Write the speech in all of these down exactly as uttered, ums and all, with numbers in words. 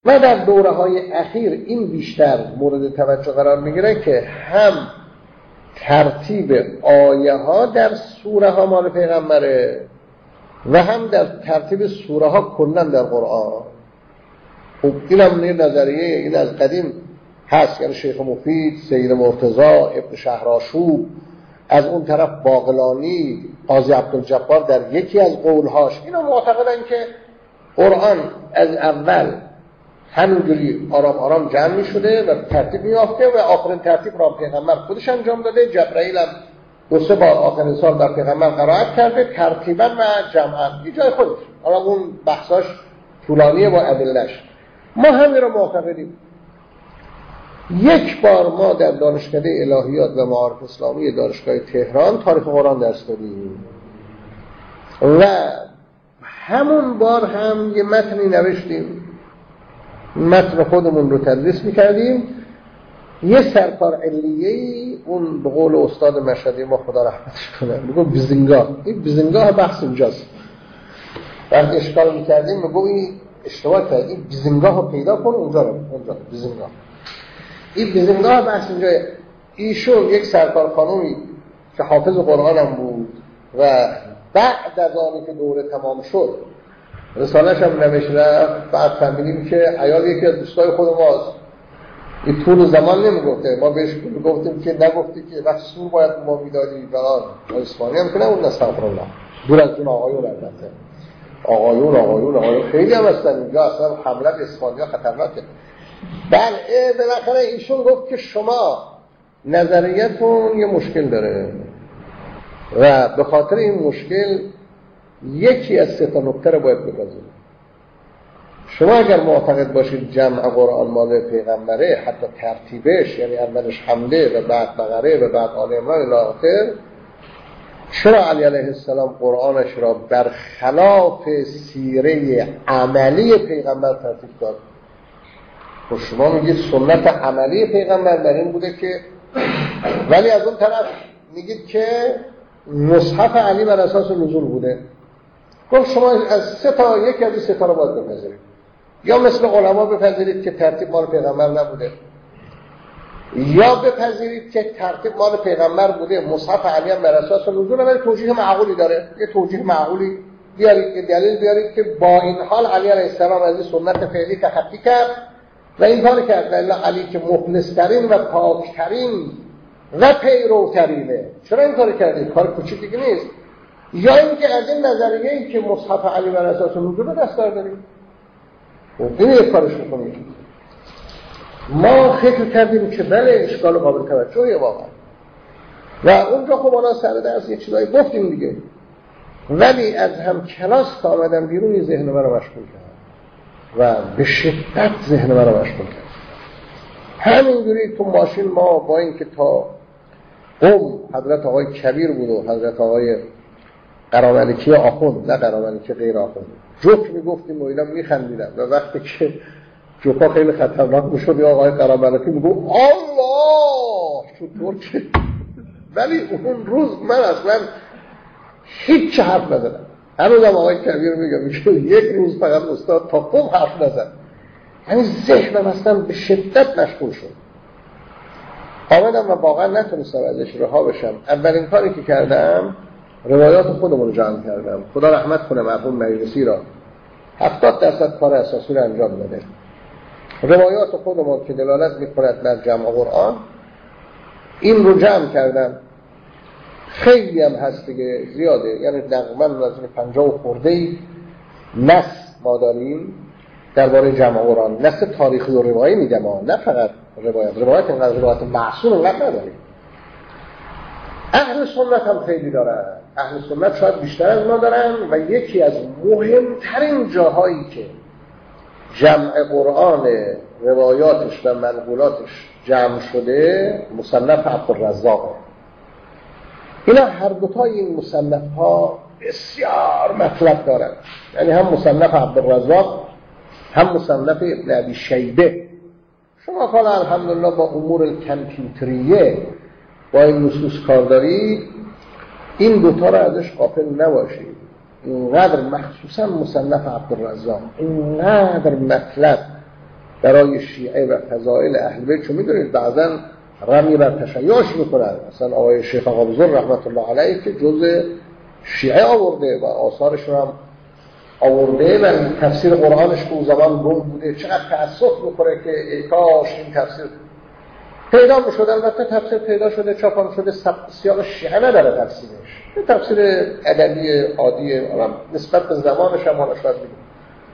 و در دوره های اخیر این بیشتر مورد توجه قرار میگیره که هم ترتیب آیه ها در سوره ها مال پیغمبره و هم در ترتیب سوره ها کلا در قرآن. خب این هم نظریه این از قدیم هست، یعنی شیخ مفید، سید مرتضی، ابن شهرآشوب، از اون طرف باقلانی، قاضی عبدالجبار در یکی از قولهاش اینا معتقدن که قرآن از اول همینجوری آرام آرام جمع می شده و ترتیب می یافته و آخرین ترتیب را پیغمبر خودش انجام داده. جبرائیل هم دو سه بار آخرین سال بر پیغمبر قرائت کرده ترتیبا و جمعا یه جای خودش. حالا اون بحثاش طولانیه با ادله‌اش. ما همین رو معتقدیم. یک بار ما در دانشکده الهیات و معارف اسلامی دانشگاه تهران تاریخ قرآن درس دادیم و همون بار هم یه متنی نوشتیم، متن خودمون رو تدریس میکردیم. یه سرکار علیه‌ای، اون به قول استاد مشهدی ما خدا رحمتش کنه میگه بیزنگاه، این بیزنگاه بحث اینجاست. وقتی اشکال میکردیم میگه این اشتباه کردی، این بیزنگاه رو پیدا کن اونجا رو، اونجا بیزنگاه. این بیزنگاه بحث اینجا. ایشون یک سرکار خانومی که حافظ قرآن هم بود و بعد از آنی که دوره تمام شد رساله‌اش هم نوشت رفت، بعد فهمیدیم که عیال یکی از دوستای خود ماست. این طول زمان نمیگفته، ما بهش میگفتیم که نگفتی که وقت سور باید ما میدادی بران اسپانی هم که نه اون نستغفر الله دور از جون آقایون البته آقایون آقایون آقایون خیلی هم هستن اینجا، اصلا حمله به اسپانیا خطرناکه. بله بالاخره ایشون گفت که شما نظریتون یه مشکل داره و به خاطر این مشکل یکی از سه تا نکته رو باید بپذیرید. شما اگر معتقد باشید جمع قرآن مال پیغمبره، حتی ترتیبش، یعنی اولش حمده و بعد بقره و بعد آل عمران الی آخر، چرا علی علیه السلام قرآنش را برخلاف سیره عملی پیغمبر ترتیب داد؟ خب شما میگید سنت عملی پیغمبر در این بوده که، ولی از اون طرف میگید که مصحف علی بر اساس نزول بوده. گفت شما از سه تا یکی از این سه تا رو باید بپذیرید، یا مثل علما بپذیرید که ترتیب مال پیغمبر نبوده، یا بپذیرید که ترتیب مال پیغمبر بوده، مصحف علی هم بر اساس نزول، ولی توجیه معقولی داره. یه توجیه معقولی بیارید، یه دلیل بیارید که با این حال علی علیه السلام از این سنت فعلی تخطی کرد و این کار کرد. الا علی که مخلص‌ترین و پاک‌ترین و پیروترینه، چرا این کار کردید؟ کار کوچیکی نیست. یا اینکه از این نظریه‌ای که مصحف علی بر اساس نزول دست داریم، این یک کارش می‌کنیم. ما فکر کردیم که بله اشکال قابل توجهیه واقعا و اونجا خب ما سر درس یه چیزایی گفتیم دیگه، ولی از هم کلاس تا آمدن بیرون این ذهن من رو مشغول کرد و به شدت ذهن من رو مشغول کرد. همینجوری تو ماشین ما با این که تا قم حضرت آقای کبیر بود و حضرت آقای قراملکی آخوند، نه قراملکی غیر آخوند، جوک میگفتیم و اینا میخندیدن و وقتی که جوکا خیلی خطرناک میشد یا آقای قراملکی میگو الله چطور که، ولی اون روز من اصلا هیچ حرف نزدم. هنوزم آقای کبیر میگه میگه یک روز فقط استاد تا قم حرف نزد، یعنی ذهنم اصلا به شدت مشغول شد. آمدم و واقعا نتونستم ازش رها بشم. اولین کاری که کردم روایات خودمون رو جمع کردم. خدا رحمت کنه مرحوم مجلسی را، هفتاد درصد کار اساسی رو انجام داده. روایات خودمون که دلالت می‌کند بر جمع قرآن، این رو جمع کردم. خیلی هم هست دیگه، زیاده، یعنی تقریباً نزدیک پنجاه و خورده‌ای نص ما داریم درباره جمع قرآن. نص تاریخی و روایی میگم، نه فقط روایت. روایت اینقدر روایت معصوم اینقدر نداریم. اهل سنت هم خیلی دارن. اهل سنت شاید بیشتر از ما دارن و یکی از مهمترین جاهایی که جمع قرآن روایاتش و منقولاتش جمع شده مصنف عبدالرزاقه. اینا هر دوتای این مصنف ها بسیار مطلب دارن، یعنی هم مصنف عبدالرزاق هم مصنف ابن ابی شیبه. شما حالا الحمدلله با امور کامپیوتریه با این نصوص کار دارید، این دوتا رو ازش غافل نباشید. اینقدر مخصوصا مصنف عبدالرزاق اینقدر مطلب برای شیعه و فضائل اهل بیت، چون میدونید بعضا رمی بر تشیعش میکنن. مثلا آقای شیخ آقا بزرگ رحمت الله علیه که جز شیعه آورده و آثارش رو هم آورده و تفسیر قرآنش که اون زمان گم بوده، چقدر تأسف میکنه که ای کاش این تفسیر پیدا میشد. البته تفسیر پیدا شده، چاپان شده، سیاق شیعه نداره تفسیرش، یه تفسیر ادبی عادیه، نسبت به زمانش هم حالا شاید میگه.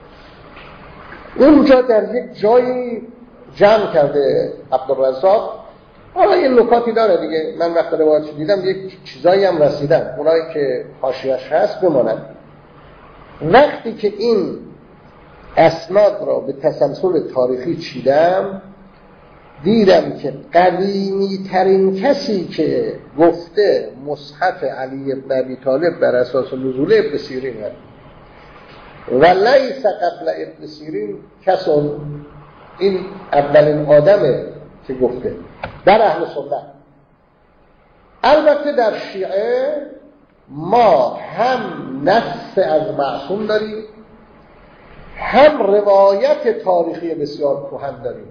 اونجا در یک جایی جمع کرده عبدالرزاق. حالا این نکاتی داره دیگه، من وقت روایتش دیدم یک چیزایی هم رسیدم، اونایی که حاشیه‌اش هست بماند. وقتی که این اسناد را به تسلسل تاریخی چیدم، دیدم که قدیمی ترین کسی که گفته مصحف علی بن ابی طالب بر اساس نزول ابن سیرین هست و لیس قبل ابن سیرین کسون، این اولین آدمه که گفته در اهل سنت. البته در شیعه ما هم نص از معصوم داریم، هم روایت تاریخی بسیار کهن داریم.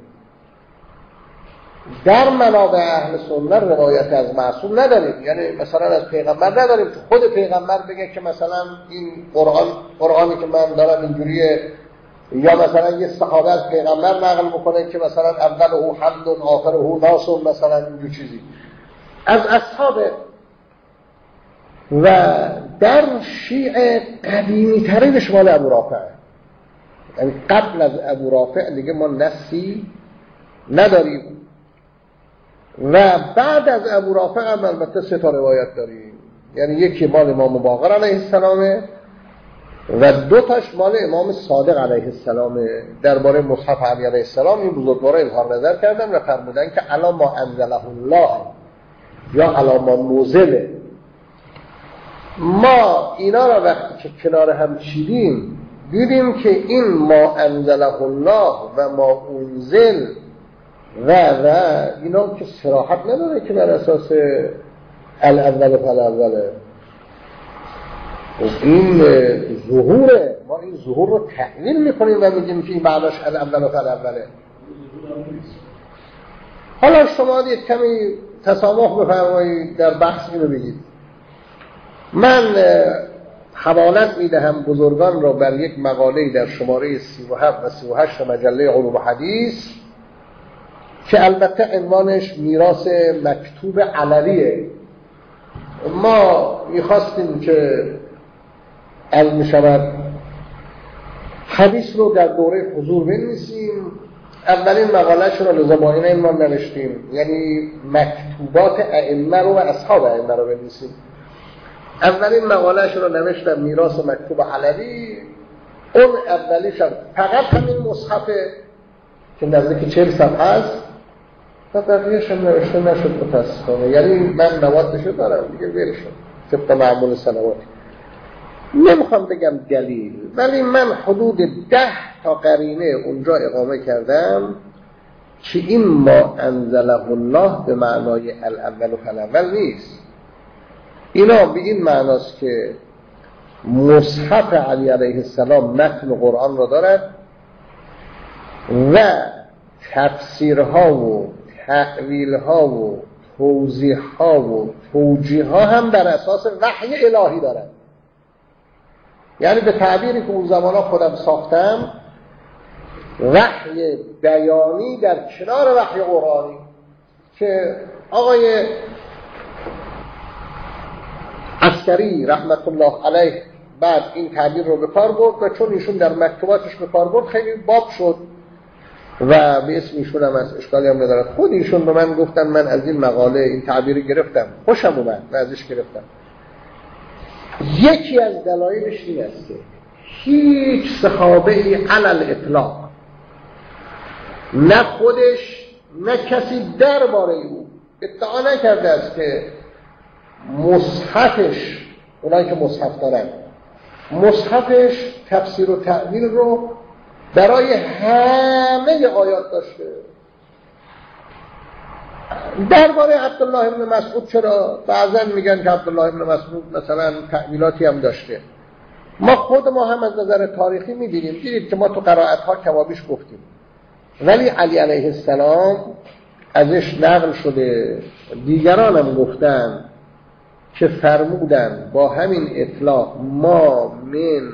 در منابع اهل سنت روایت از معصوم نداریم، یعنی مثلا از پیغمبر نداریم که خود پیغمبر بگه که مثلا این قرآن قرآنی که من دارم اینجوریه، یا مثلا یه صحابه از پیغمبر نقل بکنه که مثلا اول او حمد و آخر او ناس و مثلا اینجور چیزی از اصحاب. و در شیعه قدیمی ترینش مال ابو رافع، یعنی قبل از ابو رافع دیگه ما نصی نداریم. و بعد از ابو رافع هم البته سه تا روایت داریم، یعنی یکی مال امام باقر علیه السلامه و دو تاش مال امام صادق علیه السلام. درباره مصحف علی علیه السلام این بزرگوارا اظهار نظر کردن و فرمودن که علی ما انزله الله یا علی ما نزله. ما اینا را وقتی که کنار هم چیدیم دیدیم که این ما انزله الله و ما انزل و و اینا که صراحت نداره که بر اساس الاول فالاوله. این ظهوره، ما این ظهور رو تحلیل میکنیم و میگیم که این معناش الاول فالاوله. حالا شما دید کمی تسامح بفرمایید در بحث اینو بگید. من حوالت میدهم بزرگان را بر یک مقاله در شماره سی و هفت و سی و هشت مجله علوم و حدیث که البته عنوانش میراث مکتوب علویه. ما میخواستیم که علم شود حدیث رو در دوره حضور بنویسیم. اولین مقالهش رو لذا با این عنوان نوشتیم، یعنی مکتوبات ائمه رو و اصحاب ائمه رو بنویسیم. اولین مقالهش رو نوشتم میراث مکتوب علوی. اون اولیش هم فقط همین مصحفه که نزدیک چهل صفحه است و بقیه‌اش هم نوشته نشد متاسفانه. یعنی من موادشو دارم دیگه، ول شد طبق معمول سنواتی. نمیخوام بگم دلیل، ولی من حدود ده تا قرینه اونجا اقامه کردم که این ما انزله الله به معنای الاول و فالاول نیست. اینا به این معناست که مصحف علی علیه السلام متن قرآن را دارد و تفسیرها و تأویلها و توضیحها و توجیهها هم بر اساس وحی الهی دارد. یعنی به تعبیری که اون زمانا خودم ساختم، وحی بیانی در کنار وحی قرآنی که آقای عسکری رحمت الله علیه بعد این تعبیر رو به کار برد و چون ایشون در مکتوباتش به کار برد خیلی باب شد و به اسم ایشون هم از اشکالی هم ندارد. خود ایشون به من گفتن من از این مقاله این تعبیری گرفتم، خوشم اومد و ازش گرفتم. یکی از دلایلش این است که هیچ صحابه ای علل اطلاق، نه خودش نه کسی درباره او ادعا نکرده است که مصحفش، اونایی که مصحف دارن، مصحفش تفسیر و تأویل رو برای همه آیات داشته. درباره عبدالله ابن مسعود چرا بعضن میگن که عبدالله ابن مسعود مثلا تأویلاتی هم داشته. ما خود ما هم از نظر تاریخی میبینیم، دیدید که ما تو قرائت ها کمابیش گفتیم ولی علی علیه السلام ازش نقل شده، دیگران هم گفتن که فرمودن با همین اطلاق ما من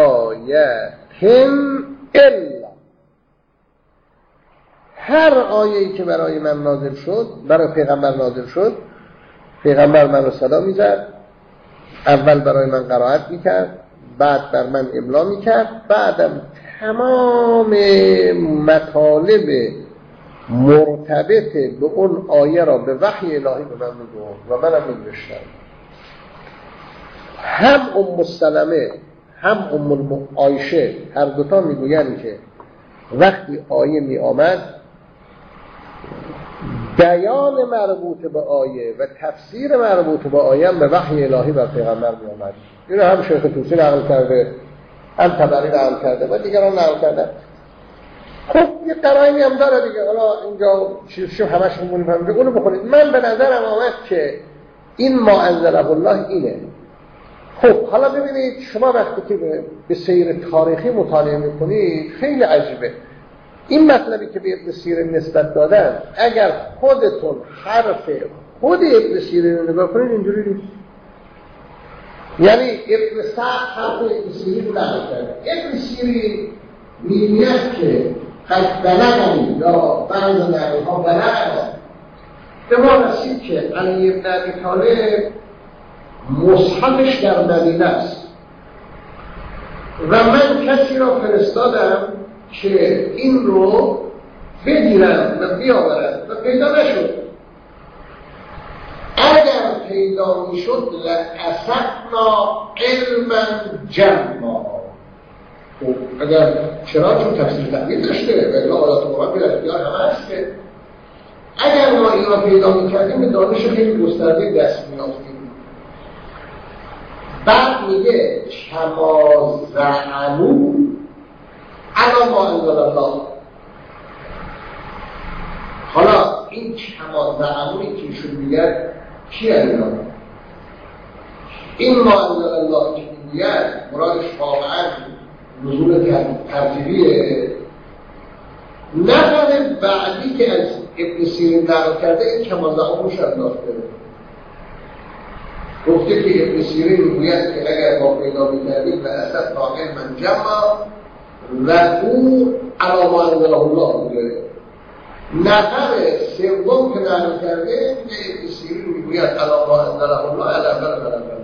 آیتن الا، هر آیه‌ای که برای من نازل شد، برای پیغمبر نازل شد، پیغمبر من رو صدا میزد، اول برای من قرائت میکرد، بعد بر من املا میکرد، بعدم تمام مطالب مرتبط به اون آیه را به وحی الهی به من میگفت و منم می‌نوشتم. هم ام سلمه هم ام عایشه هر دوتا میگویند که وقتی آیه می آمد بیان مربوط به آیه و تفسیر مربوط به آیه هم به وحی الهی بر پیغمبر می آمد. اینو هم شیخ طوسی نقل کرده، هم طبری نقل کرده و دیگران نقل کردن. خب یه قرائنی هم داره دیگه، حالا اینجا چیزی همش رو مونیم اونو بخونید. من به نظرم آمد که این ما انزله الله اینه. خب حالا ببینید شما وقتی که به سیر تاریخی مطالعه میکنید خیلی عجیبه. این مطلبی که به ابن سیرین نسبت دادن، اگر خودتون حرف خود ابن سیرین رو نگاه کنید اینجوری نیست. یعنی ابن سعد حرف ابن سیرین رو نقل کرده. ابن سیرین میگوید که قد بلغنی یا بعض نقل‌ها بلغنی به ما رسید که علی بن ابی طالب مصحفش در مدینه است و من کسی را فرستادم که این رو بگیرن و بیاورن و پیدا نشد. اگر پیدا میشد لأسقنا علما جمعا. اگر چرا؟ چون تفسیر تعبیر داشته و الا آیات قرآن به اختیار همه هست که اگر ما این را پیدا میکردیم به دانش خیلی گسترده دست میافتیم. بعد میگه کما زعموا علی ما انزل الله. حالا این کما زعموی که ایشون میگه کی اینا؟ این ما انزل الله که میگه مرادش واقعا نزول ترتیبیه. نفر بعدی که از ابن سیرین نقل کرده این کما زعموش انداخته، گفته که ابن سیرین میگوید که اگر ما پیدا می‌کردیم و اصلا واقع من جمع و او علی ما انزله الله بوده. نفر سوم که نقل کرده میگه ابن سیرین میگوید علی ما انزله الله علی اول بلند.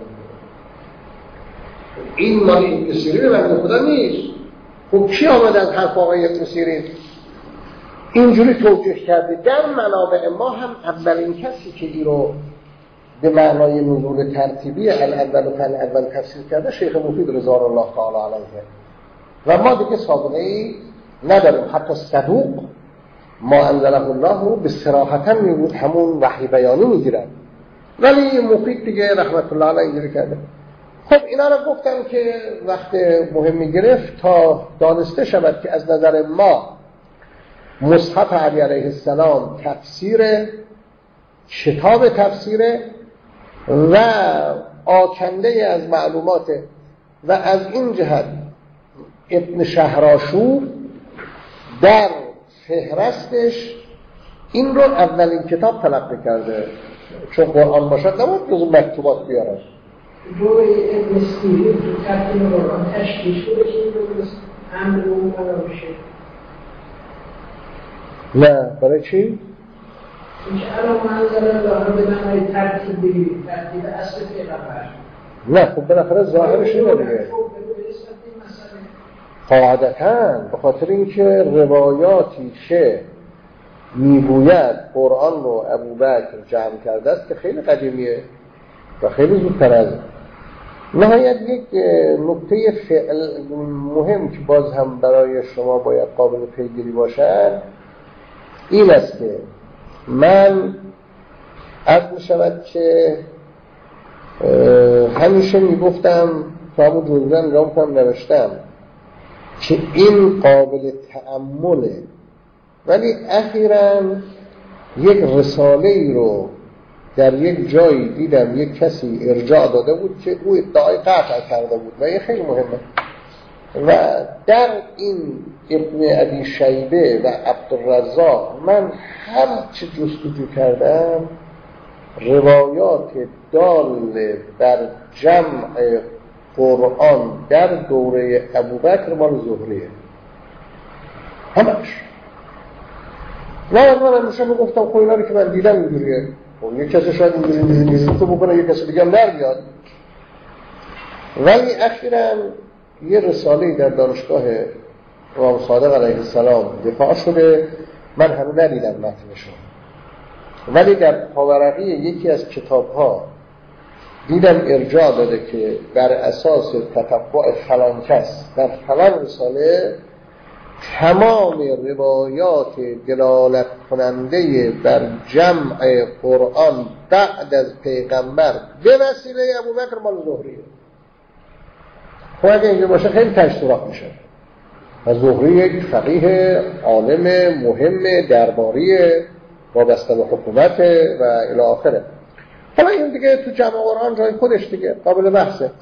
این مال ابن سیرین بنده خدا نیست. خب کی آمد از حرف آقای ابن سیرین اینجوری توجیه کرده؟ در منابع ما هم اولین کسی که این رو به معنای نزول ترتیبی الاول و فالاول تفسیر کرده شیخ مفید رضوان الله تعالی علیه و ما دیگه سابقه ای نداریم. حتی صدوق ما انزله الله رو به صراحتا میگود همون وحی بیانی میگیرن، ولی مفید دیگه رحمت الله علیه اینجوری کرده. خب اینا رو گفتم که وقت مهمی گرفت تا دانسته شود که از نظر ما مصحف علی علیه السلام تفسیر کتاب تفسیره و آکنده از معلومات و از این جهت ابن شهرآشوب در فهرستش این رو اولین کتاب تلقی کرده، چون قرآن باشد نبود جزو مکتوبات بیارن. جوی ابن سیرین تو ترتیب قرآن تشکیل شده که این رو امر اون قرار بشه. نه برای چی؟ اینکه الان منظر الله رو به معنای ترتیب بگیرید، ترتیب اصل پیغمبر. نه خب بالاخره ظاهرش اینه دیگه. قاعدتاً به خاطر اینکه روایاتی که میگوید قرآن رو ابوبکر جمع کرده است که خیلی قدیمیه و خیلی زودتر از نهایت یک نکته فعل مهم که باز هم برای شما باید قابل پیگیری باشد این است که من عرض می شود که همیشه می گفتم تا همون جزوه نگاه کنم نوشتم که این قابل تأمله، ولی اخیراً یک رساله ای رو در یک جایی دیدم یک کسی ارجاع داده بود که او ادعای قطع کرده بود و این خیلی مهمه. و در این ابن ابی شیبه و عبدالرزاق من هر چه جستجو کردم روایات دال بر جمع قرآن در دوره ابوبکر مال زهریه همش. نه من میشه میگفتم خب اینا رو که من دیدم اینجوریه، خب یک کسی شاید اینجوری اینجوری تو بکنه، یک کسی دیگه هم در بیاد. ولی اخیراً یه رساله‌ای در دانشگاه امام صادق علیه السلام دفاع شده، من هنوز ندیدم متنشو، ولی در پاورقی یکی از کتاب‌ها دیدم ارجاع داده که بر اساس تتبع فلان کس در فلان رساله تمام روایات دلالت کننده بر جمع قرآن بعد از پیغمبر به وسیله ابوبکر مال زهریه. خب اگه اینجا باشه خیلی تشتراک میشه و زهری یک فقیه عالم مهم درباری وابسته به حکومت و الی آخره. حالا این دیگه تو جمع قرآن جای خودش دیگه قابل بحثه.